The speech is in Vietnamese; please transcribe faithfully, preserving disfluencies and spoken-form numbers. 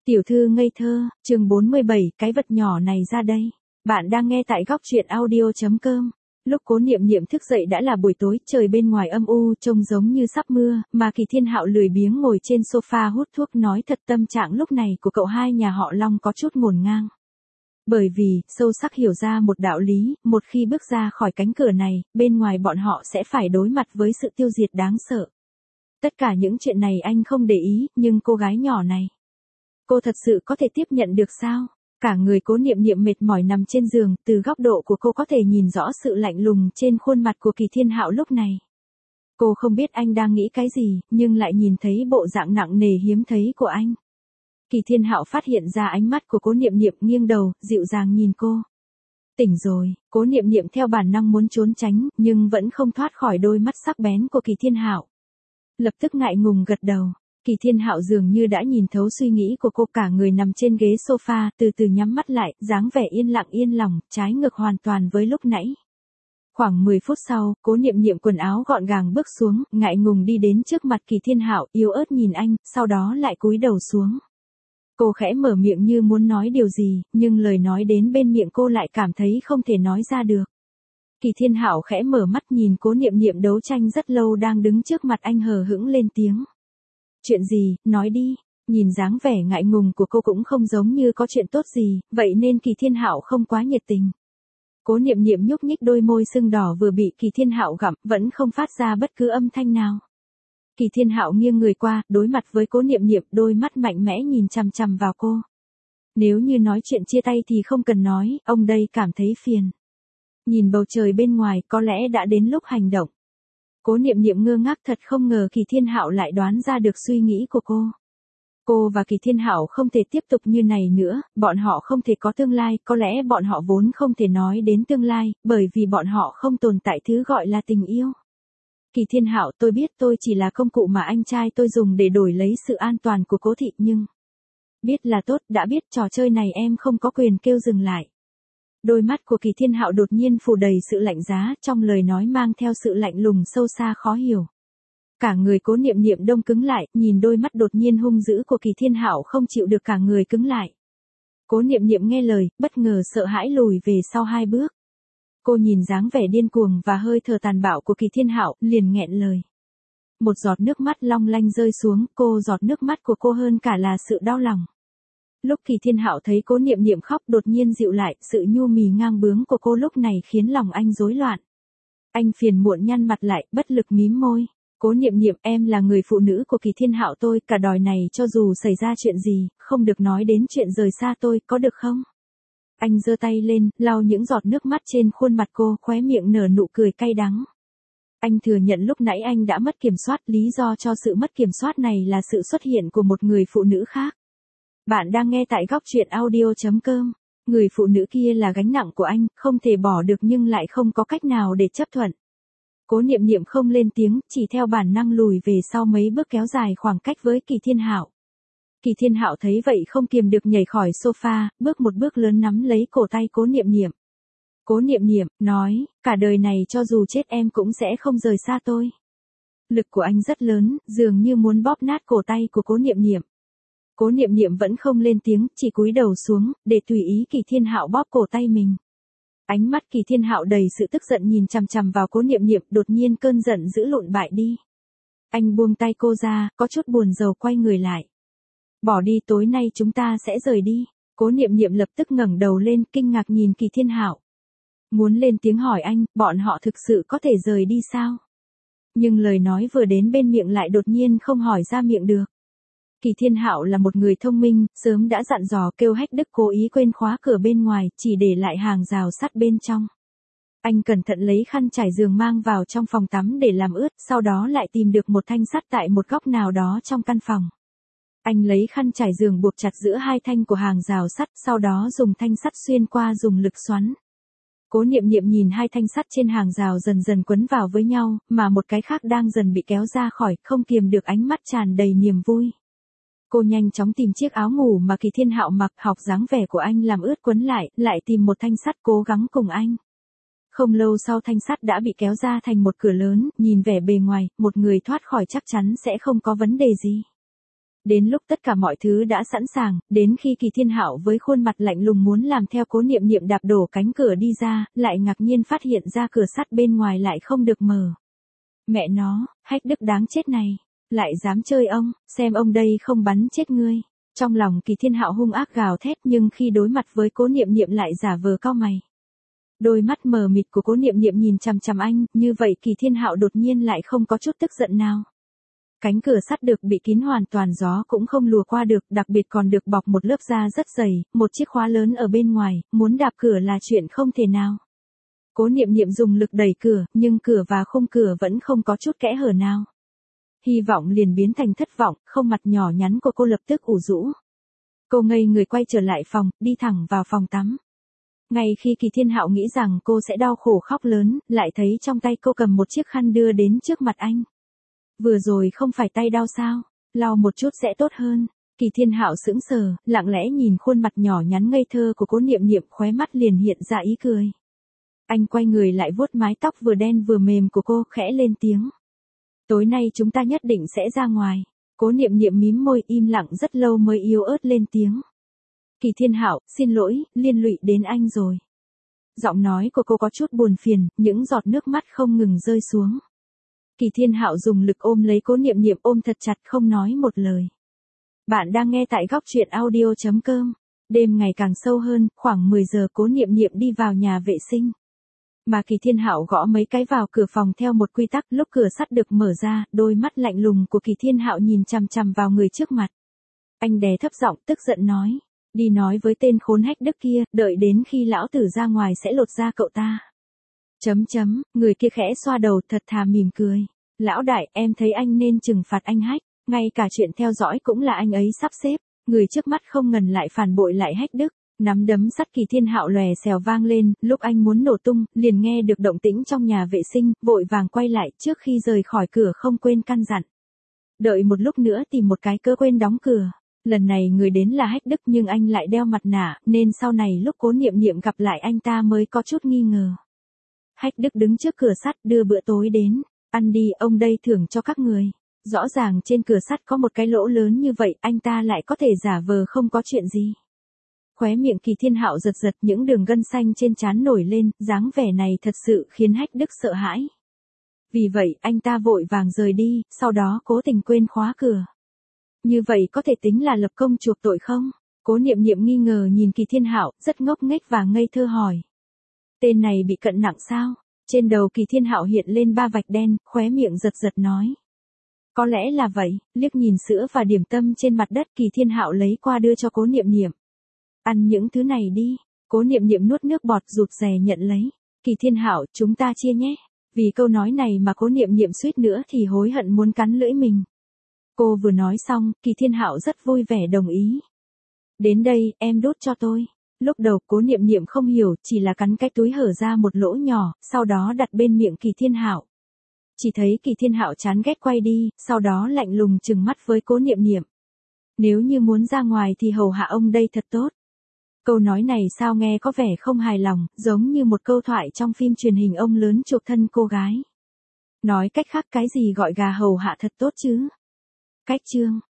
Tiểu thư ngây thơ, chương bốn mươi bảy, cái vật nhỏ này ra đây. Bạn đang nghe tại góc truyện audio chấm com. Lúc Cố Niệm Niệm thức dậy đã là buổi tối, trời bên ngoài âm u, trông giống như sắp mưa, mà Kỳ Thiên Hạo lười biếng ngồi trên sofa hút thuốc. Nói thật, tâm trạng lúc này của cậu hai nhà họ Long có chút ngổn ngang. Bởi vì, sâu sắc hiểu ra một đạo lý, một khi bước ra khỏi cánh cửa này, bên ngoài bọn họ sẽ phải đối mặt với sự tiêu diệt đáng sợ. Tất cả những chuyện này anh không để ý, nhưng cô gái nhỏ này, cô thật sự có thể tiếp nhận được sao? Cả người Cố Niệm Niệm mệt mỏi nằm trên giường, từ góc độ của cô có thể nhìn rõ sự lạnh lùng trên khuôn mặt của Kỳ Thiên Hạo lúc này. Cô không biết anh đang nghĩ cái gì, nhưng lại nhìn thấy bộ dạng nặng nề hiếm thấy của anh. Kỳ Thiên Hạo phát hiện ra ánh mắt của Cố Niệm Niệm, nghiêng đầu, dịu dàng nhìn cô. Tỉnh rồi. Cố Niệm Niệm theo bản năng muốn trốn tránh, nhưng vẫn không thoát khỏi đôi mắt sắc bén của Kỳ Thiên Hạo. Lập tức ngại ngùng gật đầu. Kỳ Thiên Hạo dường như đã nhìn thấu suy nghĩ của cô, cả người nằm trên ghế sofa, từ từ nhắm mắt lại, dáng vẻ yên lặng yên lòng, trái ngược hoàn toàn với lúc nãy. Khoảng mười phút sau, Cố Niệm Niệm quần áo gọn gàng bước xuống, ngại ngùng đi đến trước mặt Kỳ Thiên Hạo, yếu ớt nhìn anh, sau đó lại cúi đầu xuống. Cô khẽ mở miệng như muốn nói điều gì, nhưng lời nói đến bên miệng cô lại cảm thấy không thể nói ra được. Kỳ Thiên Hạo khẽ mở mắt nhìn Cố Niệm Niệm đấu tranh rất lâu đang đứng trước mặt anh, hờ hững lên tiếng. Chuyện gì, nói đi. Nhìn dáng vẻ ngại ngùng của cô cũng không giống như có chuyện tốt gì, vậy nên Kỳ Thiên Hạo không quá nhiệt tình. Cố Niệm Niệm nhúc nhích đôi môi sưng đỏ vừa bị Kỳ Thiên Hạo gặm, vẫn không phát ra bất cứ âm thanh nào. Kỳ Thiên Hạo nghiêng người qua, đối mặt với Cố Niệm Niệm, đôi mắt mạnh mẽ nhìn chằm chằm vào cô. Nếu như nói chuyện chia tay thì không cần nói, ông đây cảm thấy phiền. Nhìn bầu trời bên ngoài, có lẽ đã đến lúc hành động. Cố Niệm Niệm ngơ ngác, thật không ngờ Kỳ Thiên Hạo lại đoán ra được suy nghĩ của cô. Cô và Kỳ Thiên Hạo không thể tiếp tục như này nữa, bọn họ không thể có tương lai, có lẽ bọn họ vốn không thể nói đến tương lai, bởi vì bọn họ không tồn tại thứ gọi là tình yêu. Kỳ Thiên Hạo, tôi biết tôi chỉ là công cụ mà anh trai tôi dùng để đổi lấy sự an toàn của Cố thị, nhưng... Biết là tốt, đã biết trò chơi này em không có quyền kêu dừng lại. Đôi mắt của Kỳ Thiên Hạo đột nhiên phủ đầy sự lạnh giá, trong lời nói mang theo sự lạnh lùng sâu xa khó hiểu. Cả người Cố Niệm Niệm đông cứng lại, nhìn đôi mắt đột nhiên hung dữ của Kỳ Thiên Hạo không chịu được, cả người cứng lại. Cố Niệm Niệm nghe lời, bất ngờ sợ hãi lùi về sau hai bước. Cô nhìn dáng vẻ điên cuồng và hơi thở tàn bạo của Kỳ Thiên Hạo, liền nghẹn lời. Một giọt nước mắt long lanh rơi xuống, cô giọt nước mắt của cô hơn cả là sự đau lòng. Lúc Kỳ Thiên Hạo thấy Cố Niệm Niệm khóc, đột nhiên dịu lại, sự nhu mì ngang bướng của cô lúc này khiến lòng anh rối loạn. Anh phiền muộn nhăn mặt lại, bất lực mím môi. Cố Niệm Niệm, em là người phụ nữ của Kỳ Thiên Hạo tôi, cả đời này cho dù xảy ra chuyện gì, không được nói đến chuyện rời xa tôi, có được không? Anh giơ tay lên, lau những giọt nước mắt trên khuôn mặt cô, khóe miệng nở nụ cười cay đắng. Anh thừa nhận lúc nãy anh đã mất kiểm soát, lý do cho sự mất kiểm soát này là sự xuất hiện của một người phụ nữ khác. Bạn đang nghe tại góc truyện audio chấm com. Người phụ nữ kia là gánh nặng của anh, không thể bỏ được nhưng lại không có cách nào để chấp thuận. Cố Niệm Niệm không lên tiếng, chỉ theo bản năng lùi về sau mấy bước, kéo dài khoảng cách với Kỳ Thiên Hạo. Kỳ Thiên Hạo thấy vậy không kiềm được nhảy khỏi sofa, bước một bước lớn nắm lấy cổ tay Cố Niệm Niệm. Cố Niệm Niệm, nói, cả đời này cho dù chết em cũng sẽ không rời xa tôi. Lực của anh rất lớn, dường như muốn bóp nát cổ tay của Cố Niệm Niệm. Cố Niệm Niệm vẫn không lên tiếng, chỉ cúi đầu xuống, để tùy ý Kỳ Thiên Hạo bóp cổ tay mình. Ánh mắt Kỳ Thiên Hạo đầy sự tức giận nhìn chằm chằm vào Cố Niệm Niệm, đột nhiên cơn giận dữ lụn bại đi. Anh buông tay cô ra, có chút buồn rầu quay người lại. Bỏ đi, tối nay chúng ta sẽ rời đi. Cố Niệm Niệm lập tức ngẩng đầu lên, kinh ngạc nhìn Kỳ Thiên Hạo. Muốn lên tiếng hỏi anh, bọn họ thực sự có thể rời đi sao? Nhưng lời nói vừa đến bên miệng lại đột nhiên không hỏi ra miệng được. Kỳ Thiên Hạo là một người thông minh, sớm đã dặn dò kêu Hách Đức cố ý quên khóa cửa bên ngoài, chỉ để lại hàng rào sắt bên trong. Anh cẩn thận lấy khăn trải giường mang vào trong phòng tắm để làm ướt, sau đó lại tìm được một thanh sắt tại một góc nào đó trong căn phòng. Anh lấy khăn trải giường buộc chặt giữa hai thanh của hàng rào sắt, sau đó dùng thanh sắt xuyên qua dùng lực xoắn. Cố Niệm Niệm nhìn hai thanh sắt trên hàng rào dần dần quấn vào với nhau, mà một cái khác đang dần bị kéo ra khỏi, không kiềm được ánh mắt tràn đầy niềm vui. Cô nhanh chóng tìm chiếc áo ngủ mà Kỳ Thiên Hạo mặc, học dáng vẻ của anh làm ướt quấn lại, lại tìm một thanh sắt cố gắng cùng anh. Không lâu sau thanh sắt đã bị kéo ra thành một cửa lớn, nhìn vẻ bề ngoài, một người thoát khỏi chắc chắn sẽ không có vấn đề gì. Đến lúc tất cả mọi thứ đã sẵn sàng, đến khi Kỳ Thiên Hạo với khuôn mặt lạnh lùng muốn làm theo Cố Niệm Niệm đạp đổ cánh cửa đi ra, lại ngạc nhiên phát hiện ra cửa sắt bên ngoài lại không được mở. Mẹ nó, Hách Đức đáng chết này, lại dám chơi ông, xem ông đây không bắn chết ngươi. Trong lòng Kỳ Thiên Hạo hung ác gào thét, nhưng khi đối mặt với Cố Niệm Niệm lại giả vờ cau mày. Đôi mắt mờ mịt của Cố Niệm Niệm nhìn chằm chằm anh, như vậy Kỳ Thiên Hạo đột nhiên lại không có chút tức giận nào. Cánh cửa sắt được bị kín hoàn toàn, gió cũng không lùa qua được, đặc biệt còn được bọc một lớp da rất dày, một chiếc khóa lớn ở bên ngoài, muốn đạp cửa là chuyện không thể nào. Cố Niệm Niệm dùng lực đẩy cửa, nhưng cửa và khung cửa vẫn không có chút kẽ hở nào. Hy vọng liền biến thành thất vọng, không mặt nhỏ nhắn của cô lập tức ủ rũ. Cô ngây người quay trở lại phòng, đi thẳng vào phòng tắm. Ngay khi Kỳ Thiên Hạo nghĩ rằng cô sẽ đau khổ khóc lớn, lại thấy trong tay cô cầm một chiếc khăn đưa đến trước mặt anh. Vừa rồi không phải tay đau sao, lau một chút sẽ tốt hơn. Kỳ Thiên Hạo sững sờ, lặng lẽ nhìn khuôn mặt nhỏ nhắn ngây thơ của Cố Niệm Niệm, khóe mắt liền hiện ra ý cười. Anh quay người lại vuốt mái tóc vừa đen vừa mềm của cô, khẽ lên tiếng. Tối nay chúng ta nhất định sẽ ra ngoài. Cố Niệm Niệm mím môi im lặng rất lâu mới yếu ớt lên tiếng. Kỳ Thiên Hạo, xin lỗi, liên lụy đến anh rồi. Giọng nói của cô có chút buồn phiền, những giọt nước mắt không ngừng rơi xuống. Kỳ Thiên Hạo dùng lực ôm lấy Cố Niệm Niệm, ôm thật chặt không nói một lời. Bạn đang nghe tại góc truyện audio chấm com. Đêm ngày càng sâu hơn, khoảng mười giờ Cố Niệm Niệm đi vào nhà vệ sinh. Mà Kỳ Thiên Hạo gõ mấy cái vào cửa phòng theo một quy tắc, lúc cửa sắt được mở ra, đôi mắt lạnh lùng của Kỳ Thiên Hạo nhìn chằm chằm vào người trước mặt. Anh đè thấp giọng tức giận nói, đi nói với tên khốn Hách Đức kia, đợi đến khi lão tử ra ngoài sẽ lột da cậu ta. Chấm chấm, người kia khẽ xoa đầu thật thà mỉm cười. Lão đại, em thấy anh nên trừng phạt anh Hách, ngay cả chuyện theo dõi cũng là anh ấy sắp xếp. Người trước mắt không ngần lại phản bội lại Hách Đức. Nắm đấm sắt Kỳ Thiên Hạo lòe xèo vang lên, lúc anh muốn nổ tung, liền nghe được động tĩnh trong nhà vệ sinh, vội vàng quay lại, trước khi rời khỏi cửa không quên căn dặn. Đợi một lúc nữa tìm một cái cớ quên đóng cửa. Lần này người đến là Hách Đức nhưng anh lại đeo mặt nạ, nên sau này lúc Cố Niệm Niệm gặp lại anh ta mới có chút nghi ngờ. Hách Đức đứng trước cửa sắt đưa bữa tối đến, ăn đi, ông đây thưởng cho các người. Rõ ràng trên cửa sắt có một cái lỗ lớn như vậy, anh ta lại có thể giả vờ không có chuyện gì. Khóe miệng Kỳ Thiên Hạo giật giật, những đường gân xanh trên trán nổi lên, dáng vẻ này thật sự khiến Hách Đức sợ hãi. Vì vậy, anh ta vội vàng rời đi, sau đó cố tình quên khóa cửa. Như vậy có thể tính là lập công chuộc tội không? Cố Niệm Niệm nghi ngờ nhìn Kỳ Thiên Hạo, rất ngốc nghếch và ngây thơ hỏi. Tên này bị cận nặng sao? Trên đầu Kỳ Thiên Hạo hiện lên ba vạch đen, khóe miệng giật giật nói. Có lẽ là vậy, liếc nhìn sữa và điểm tâm trên mặt đất, Kỳ Thiên Hạo lấy qua đưa cho Cố Niệm Niệm. Ăn những thứ này đi. Cố Niệm Niệm nuốt nước bọt rụt rè nhận lấy. Kỳ Thiên Hạo, chúng ta chia nhé. Vì câu nói này mà Cố Niệm Niệm suýt nữa thì hối hận muốn cắn lưỡi mình. Cô vừa nói xong, Kỳ Thiên Hạo rất vui vẻ đồng ý. Đến đây, em đút cho tôi. Lúc đầu Cố Niệm Niệm không hiểu, chỉ là cắn cái túi hở ra một lỗ nhỏ, sau đó đặt bên miệng Kỳ Thiên Hạo. Chỉ thấy Kỳ Thiên Hạo chán ghét quay đi, sau đó lạnh lùng trừng mắt với Cố Niệm Niệm. Nếu như muốn ra ngoài thì hầu hạ ông đây thật tốt. Câu nói này sao nghe có vẻ không hài lòng, giống như một câu thoại trong phim truyền hình ông lớn chuộc thân cô gái. Nói cách khác, cái gì gọi gà hầu hạ thật tốt chứ? Cách chương